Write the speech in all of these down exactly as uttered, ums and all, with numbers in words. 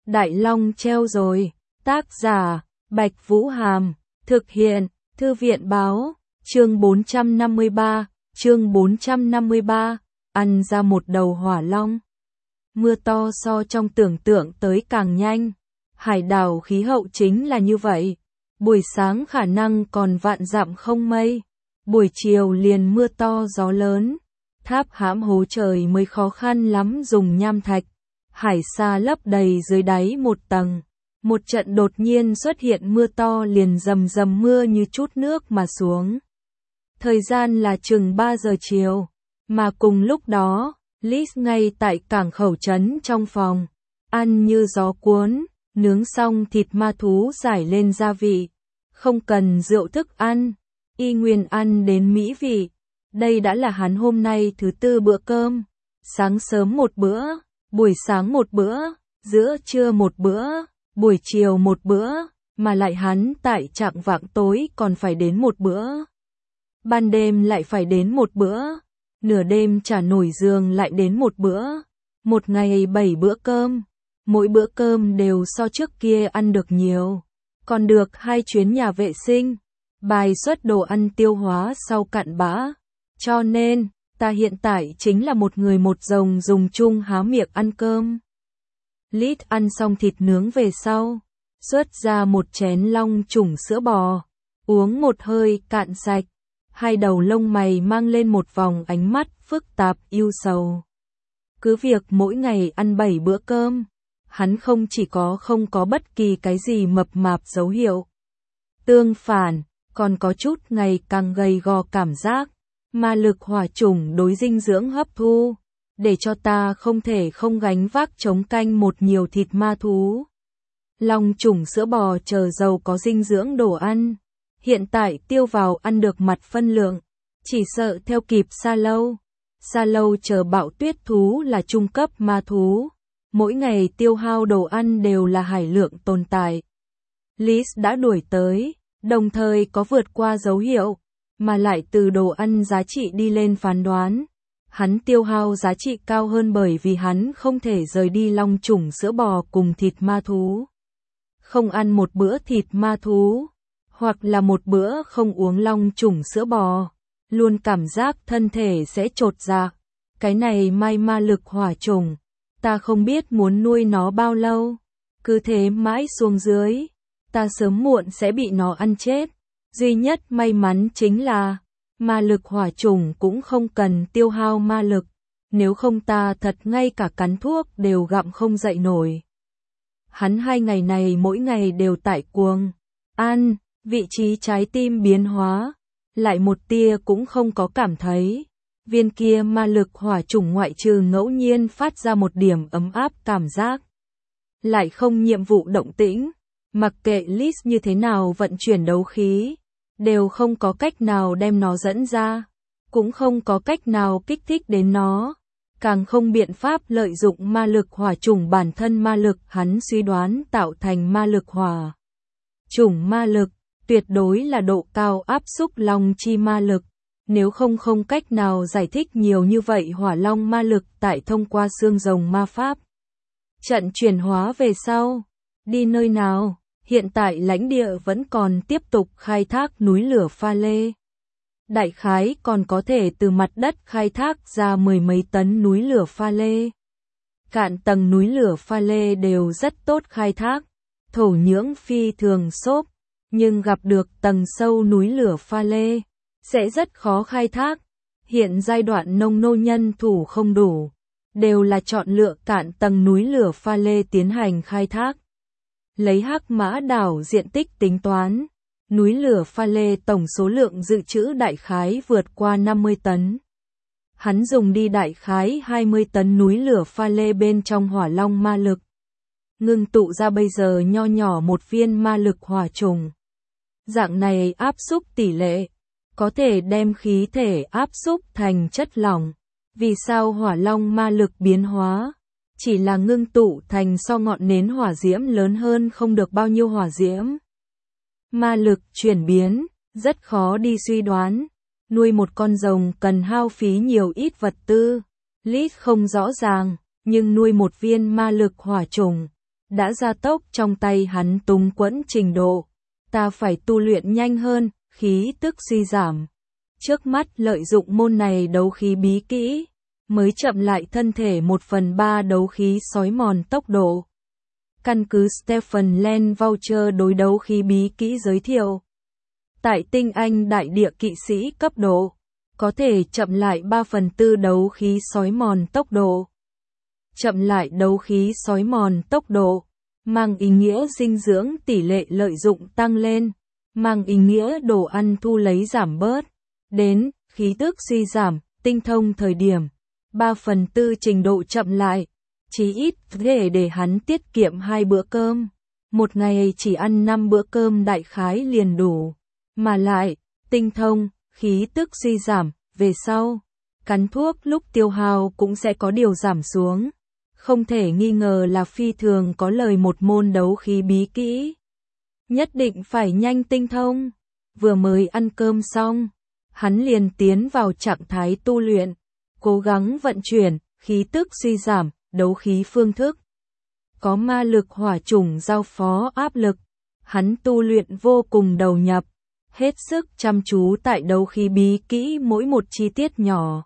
Đại Long treo rồi. Tác giả, Bạch Vũ Hàm. Thực hiện, Thư viện Báo. Chương bốn trăm năm mươi ba. Chương bốn trăm năm mươi ba. Ăn ra một đầu hỏa long. Mưa to so trong tưởng tượng tới càng nhanh. Hải đảo khí hậu chính là như vậy. Buổi sáng khả năng còn vạn dặm không mây. Buổi chiều liền mưa to gió lớn. Tháp hãm hố trời mới khó khăn lắm dùng nham thạch. Hải sa lấp đầy dưới đáy một tầng. Một trận đột nhiên xuất hiện mưa to liền rầm rầm mưa như chút nước mà xuống. Thời gian là chừng ba giờ chiều. Mà cùng lúc đó, Liz ngay tại cảng khẩu trấn trong phòng. Ăn như gió cuốn, nướng xong thịt ma thú rải lên gia vị. Không cần rượu thức ăn, y nguyên ăn đến mỹ vị. Đây đã là hắn hôm nay thứ tư bữa cơm. Sáng sớm một bữa, buổi sáng một bữa, giữa trưa một bữa, buổi chiều một bữa, mà lại hắn tại trạng vạng tối còn phải đến một bữa. Ban đêm lại phải đến một bữa, nửa đêm trả nổi giường lại đến một bữa. Một ngày bảy bữa cơm, mỗi bữa cơm đều so trước kia ăn được nhiều. Còn được hai chuyến nhà vệ sinh, bài xuất đồ ăn tiêu hóa sau cặn bã. Cho nên, ta hiện tại chính là một người một rồng dùng chung há miệng ăn cơm. Lít ăn xong thịt nướng về sau, xuất ra một chén long trùng sữa bò, uống một hơi cạn sạch, hai đầu lông mày mang lên một vòng ánh mắt phức tạp yêu sầu. Cứ việc mỗi ngày ăn bảy bữa cơm, hắn không chỉ có không có bất kỳ cái gì mập mạp dấu hiệu. Tương phản, còn có chút ngày càng gầy gò cảm giác. Ma lực hỏa chủng đối dinh dưỡng hấp thu, để cho ta không thể không gánh vác chống canh một nhiều thịt ma thú. Long trùng sữa bò chờ giàu có dinh dưỡng đồ ăn, hiện tại tiêu vào ăn được mặt phân lượng, chỉ sợ theo kịp Sa Lâu. Sa Lâu chờ bạo tuyết thú là trung cấp ma thú, mỗi ngày tiêu hao đồ ăn đều là hải lượng tồn tại. Liz đã đuổi tới, đồng thời có vượt qua dấu hiệu. Mà lại từ đồ ăn giá trị đi lên phán đoán, hắn tiêu hao giá trị cao hơn bởi vì hắn không thể rời đi long trùng sữa bò cùng thịt ma thú. Không ăn một bữa thịt ma thú, hoặc là một bữa không uống long trùng sữa bò, luôn cảm giác thân thể sẽ trột dạ. Cái này may ma lực hỏa trùng, ta không biết muốn nuôi nó bao lâu, cứ thế mãi xuống dưới, ta sớm muộn sẽ bị nó ăn chết. Duy nhất may mắn chính là, ma lực hỏa trùng cũng không cần tiêu hao ma lực, nếu không ta thật ngay cả cắn thuốc đều gặm không dậy nổi. Hắn hai ngày này mỗi ngày đều tại cuồng ăn, vị trí trái tim biến hóa, lại một tia cũng không có cảm thấy. Viên kia ma lực hỏa trùng ngoại trừ ngẫu nhiên phát ra một điểm ấm áp cảm giác, lại không nhiệm vụ động tĩnh. Mặc kệ Liz như thế nào vận chuyển đấu khí, đều không có cách nào đem nó dẫn ra, cũng không có cách nào kích thích đến nó, càng không biện pháp lợi dụng ma lực hỏa trùng bản thân ma lực hắn suy đoán tạo thành ma lực hỏa. Trùng ma lực, tuyệt đối là độ cao áp xúc long chi ma lực, nếu không không cách nào giải thích nhiều như vậy hỏa long ma lực tại thông qua xương rồng ma pháp. Trận chuyển hóa về sau, đi nơi nào? Hiện tại lãnh địa vẫn còn tiếp tục khai thác núi lửa pha lê. Đại khái còn có thể từ mặt đất khai thác ra mười mấy tấn núi lửa pha lê. Cạn tầng núi lửa pha lê đều rất tốt khai thác, thổ nhưỡng phi thường xốp, nhưng gặp được tầng sâu núi lửa pha lê, sẽ rất khó khai thác. Hiện giai đoạn nông nô nhân thủ không đủ, đều là chọn lựa cạn tầng núi lửa pha lê tiến hành khai thác. Lấy Hắc Mã đảo diện tích tính toán, núi lửa pha lê tổng số lượng dự trữ đại khái vượt qua năm mươi tấn. Hắn dùng đi đại khái hai mươi tấn núi lửa pha lê bên trong hỏa long ma lực, ngưng tụ ra bây giờ nho nhỏ một viên ma lực hỏa trùng. Dạng này áp xúc tỷ lệ, có thể đem khí thể áp xúc thành chất lỏng. Vì sao hỏa long ma lực biến hóa? Chỉ là ngưng tụ thành so ngọn nến hỏa diễm lớn hơn không được bao nhiêu hỏa diễm. Ma lực chuyển biến, rất khó đi suy đoán. Nuôi một con rồng cần hao phí nhiều ít vật tư. Liz không rõ ràng, nhưng nuôi một viên ma lực hỏa trùng, đã gia tốc trong tay hắn túng quẫn trình độ. Ta phải tu luyện nhanh hơn, khí tức suy giảm. Trước mắt lợi dụng môn này đấu khí bí kỹ, mới chậm lại thân thể một phần ba đấu khí sói mòn tốc độ. Căn cứ Stephen Len Voucher đối đấu khí bí kỹ giới thiệu. Tại tinh anh đại địa kỵ sĩ cấp độ, có thể chậm lại ba phần tư đấu khí sói mòn tốc độ. Chậm lại đấu khí sói mòn tốc độ, mang ý nghĩa dinh dưỡng tỷ lệ lợi dụng tăng lên, mang ý nghĩa đồ ăn thu lấy giảm bớt. Đến, khí tức suy giảm, tinh thông thời điểm, ba phần tư trình độ chậm lại, chí ít thể để hắn tiết kiệm hai bữa cơm. Một ngày chỉ ăn năm bữa cơm đại khái liền đủ. Mà lại, tinh thông, khí tức suy giảm, về sau, cắn thuốc lúc tiêu hao cũng sẽ có điều giảm xuống. Không thể nghi ngờ là phi thường có lời một môn đấu khí bí kỹ. Nhất định phải nhanh tinh thông. Vừa mới ăn cơm xong, hắn liền tiến vào trạng thái tu luyện, cố gắng vận chuyển, khí tức suy giảm, đấu khí phương thức. Có ma lực hỏa chủng giao phó áp lực, hắn tu luyện vô cùng đầu nhập, hết sức chăm chú tại đấu khí bí kỹ mỗi một chi tiết nhỏ.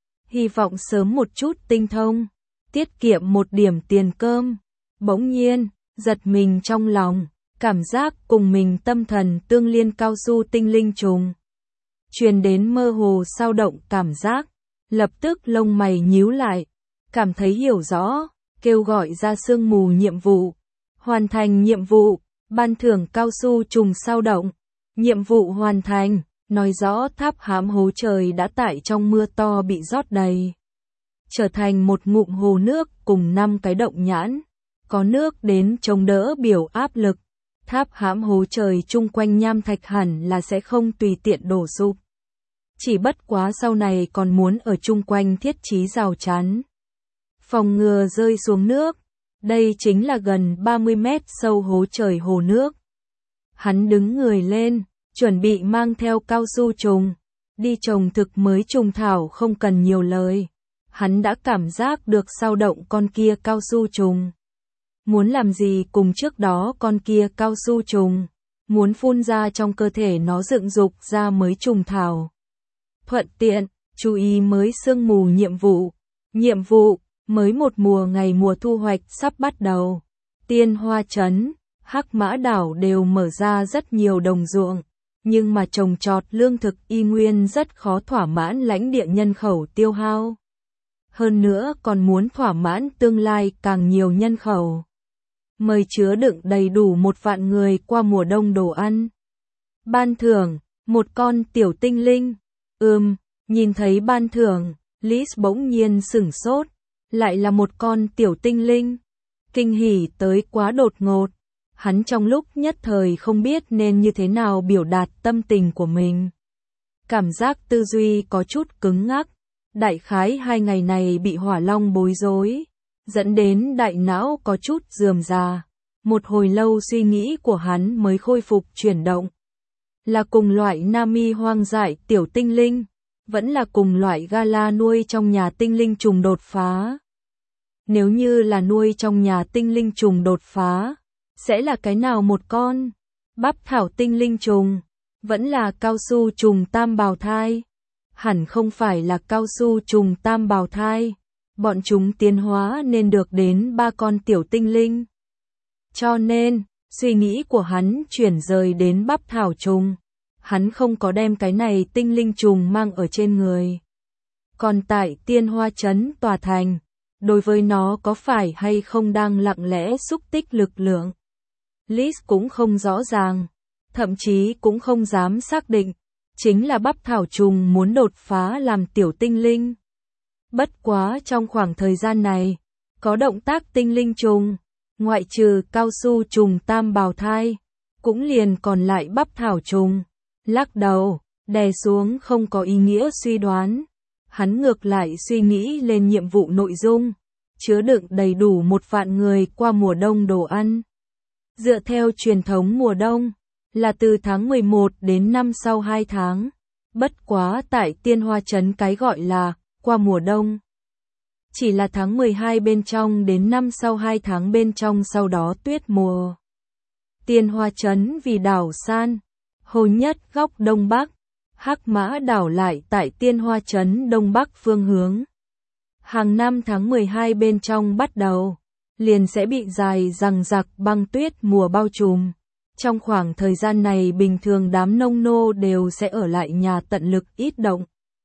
Hy vọng sớm một chút tinh thông, tiết kiệm một điểm tiền cơm. Bỗng nhiên, giật mình trong lòng, cảm giác cùng mình tâm thần tương liên cao su tinh linh trùng. Truyền đến mơ hồ sao động cảm giác, lập tức lông mày nhíu lại, cảm thấy hiểu rõ, kêu gọi ra sương mù nhiệm vụ. Hoàn thành nhiệm vụ, ban thưởng cao su trùng sao động. Nhiệm vụ hoàn thành, nói rõ tháp hám hố trời đã tại trong mưa to bị rót đầy. Trở thành một ngụm hồ nước cùng năm cái động nhãn. Có nước đến chống đỡ biểu áp lực. Tháp hám hố trời chung quanh nham thạch hẳn là sẽ không tùy tiện đổ sụp. Chỉ bất quá sau này còn muốn ở chung quanh thiết trí rào chắn. Phòng ngừa rơi xuống nước. Đây chính là gần ba mươi mét sâu hố trời hồ nước. Hắn đứng người lên, chuẩn bị mang theo cao su trùng. Đi trồng thực mới trùng thảo không cần nhiều lời. Hắn đã cảm giác được sao động con kia cao su trùng. Muốn làm gì cùng trước đó con kia cao su trùng. Muốn phun ra trong cơ thể nó dựng dục ra mới trùng thảo. Thuận tiện, chú ý mới sương mù nhiệm vụ. Nhiệm vụ, mới một mùa ngày mùa thu hoạch sắp bắt đầu. Tiên Hoa Trấn, Hắc Mã Đảo đều mở ra rất nhiều đồng ruộng. Nhưng mà trồng trọt lương thực y nguyên rất khó thỏa mãn lãnh địa nhân khẩu tiêu hao. Hơn nữa còn muốn thỏa mãn tương lai càng nhiều nhân khẩu. Mời chứa đựng đầy đủ một vạn người qua mùa đông đồ ăn. Ban thưởng, một con tiểu tinh linh. Ừm, nhìn thấy ban thưởng, Liz bỗng nhiên sửng sốt. Lại là một con tiểu tinh linh. Kinh hỉ tới quá đột ngột. Hắn trong lúc nhất thời không biết nên như thế nào biểu đạt tâm tình của mình. Cảm giác tư duy có chút cứng ngắc. Đại khái hai ngày này bị hỏa long bối rối, dẫn đến đại não có chút rườm rà. Một hồi lâu suy nghĩ của hắn mới khôi phục chuyển động. Là cùng loại Nami hoang dại tiểu tinh linh, vẫn là cùng loại Gala nuôi trong nhà tinh linh trùng đột phá. Nếu như là nuôi trong nhà tinh linh trùng đột phá, sẽ là cái nào một con? Bắp thảo tinh linh trùng, vẫn là cao su trùng tam bào thai. Hẳn không phải là cao su trùng tam bào thai. Bọn chúng tiến hóa nên được đến ba con tiểu tinh linh. Cho nên, suy nghĩ của hắn chuyển rời đến bắp thảo trùng. Hắn không có đem cái này tinh linh trùng mang ở trên người. Còn tại Tiên Hoa Trấn tòa thành, đối với nó có phải hay không đang lặng lẽ xúc tích lực lượng. Liz cũng không rõ ràng, thậm chí cũng không dám xác định. Chính là bắp thảo trùng muốn đột phá làm tiểu tinh linh. Bất quá trong khoảng thời gian này, có động tác tinh linh trùng, ngoại trừ cao su trùng tam bào thai, cũng liền còn lại bắp thảo trùng. Lắc đầu, đè xuống không có ý nghĩa suy đoán. Hắn ngược lại suy nghĩ lên nhiệm vụ nội dung, chứa đựng đầy đủ một vạn người qua mùa đông đồ ăn. Dựa theo truyền thống mùa đông, là từ tháng mười một đến năm sau hai tháng. Bất quá tại Tiên Hoa Trấn cái gọi là qua mùa đông Chỉ là tháng mười hai bên trong đến năm sau hai tháng bên trong sau đó tuyết mùa. Tiên Hoa Trấn vì đảo san, hô nhất góc đông bắc, Hắc Mã đảo lại tại Tiên Hoa Trấn đông bắc phương hướng. Hàng năm tháng mười hai bên trong bắt đầu, liền sẽ bị dài dằng dặc băng tuyết mùa bao trùm. Trong khoảng thời gian này bình thường đám nông nô đều sẽ ở lại nhà tận lực ít động.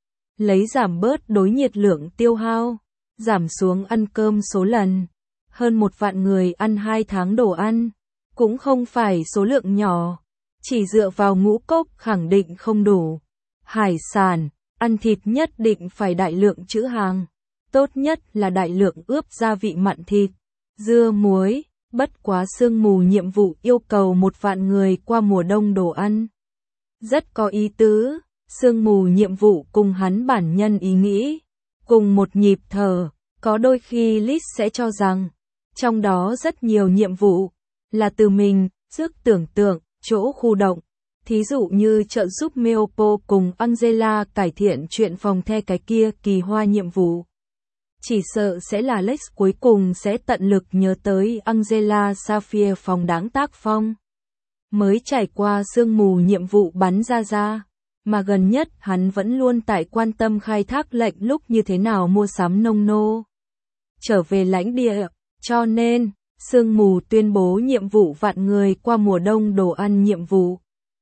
Lấy giảm bớt đối nhiệt lượng tiêu hao, giảm xuống ăn cơm số lần. Hơn một vạn người ăn hai tháng đồ ăn, cũng không phải số lượng nhỏ. Chỉ dựa vào ngũ cốc khẳng định không đủ. Hải sản, ăn thịt nhất định phải đại lượng trữ hàng. Tốt nhất là đại lượng ướp gia vị mặn thịt, dưa muối. Bất quá sương mù nhiệm vụ yêu cầu một vạn người qua mùa đông đồ ăn. Rất có ý tứ, sương mù nhiệm vụ cùng hắn bản nhân ý nghĩ. Cùng một nhịp thở, có đôi khi List sẽ cho rằng, trong đó rất nhiều nhiệm vụ, là từ mình, trước tưởng tượng, chỗ khu động. Thí dụ như trợ giúp Meopo cùng Angela cải thiện chuyện phòng the cái kia kỳ hoa nhiệm vụ. Chỉ sợ sẽ là Lex cuối cùng sẽ tận lực nhớ tới Angela Sapphire phòng đáng tác phong. Mới trải qua sương mù nhiệm vụ bắn ra ra, mà gần nhất hắn vẫn luôn tại quan tâm khai thác lệnh lúc như thế nào mua sắm nông nô. Trở về lãnh địa, cho nên, sương mù tuyên bố nhiệm vụ vạn người qua mùa đông đồ ăn nhiệm vụ.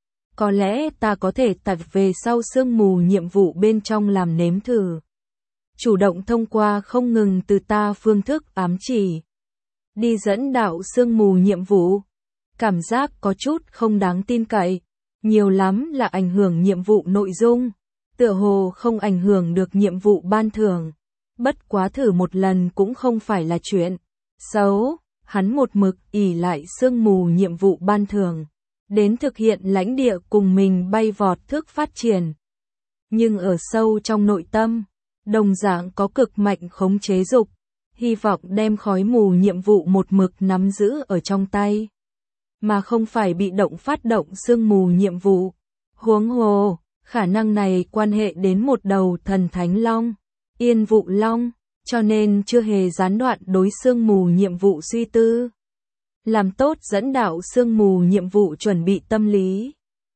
Có lẽ ta có thể tạt về sau sương mù nhiệm vụ bên trong làm nếm thử. Chủ động thông qua không ngừng từ ta phương thức ám chỉ. Đi dẫn đạo sương mù nhiệm vụ. Cảm giác có chút không đáng tin cậy. Nhiều lắm là ảnh hưởng nhiệm vụ nội dung. Tựa hồ không ảnh hưởng được nhiệm vụ ban thưởng. Bất quá thử một lần cũng không phải là chuyện xấu. Hắn một mực ỷ lại sương mù nhiệm vụ ban thưởng. Đến thực hiện lãnh địa cùng mình bay vọt thức phát triển. Nhưng ở sâu trong nội tâm, đồng dạng có cực mạnh khống chế dục, hy vọng đem khói mù nhiệm vụ một mực nắm giữ ở trong tay, mà không phải bị động phát động sương mù nhiệm vụ. Huống hồ, khả năng này quan hệ đến một đầu thần thánh long, Yên Vụ Long, cho nên chưa hề gián đoạn đối sương mù nhiệm vụ suy tư. Làm tốt dẫn đạo sương mù nhiệm vụ chuẩn bị tâm lý.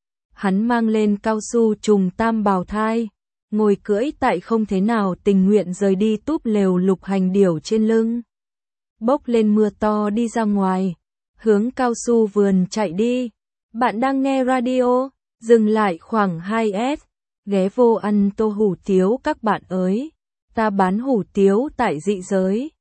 Hắn mang lên cao su trùng tam bào thai, ngồi cưỡi tại không thế nào tình nguyện rời đi túp lều lục hành điểu trên lưng. Bốc lên mưa to đi ra ngoài, hướng cao su vườn chạy đi. Bạn đang nghe radio, dừng lại khoảng hai S, ghé vô ăn tô hủ tiếu các bạn ơi. Ta bán hủ tiếu tại dị giới.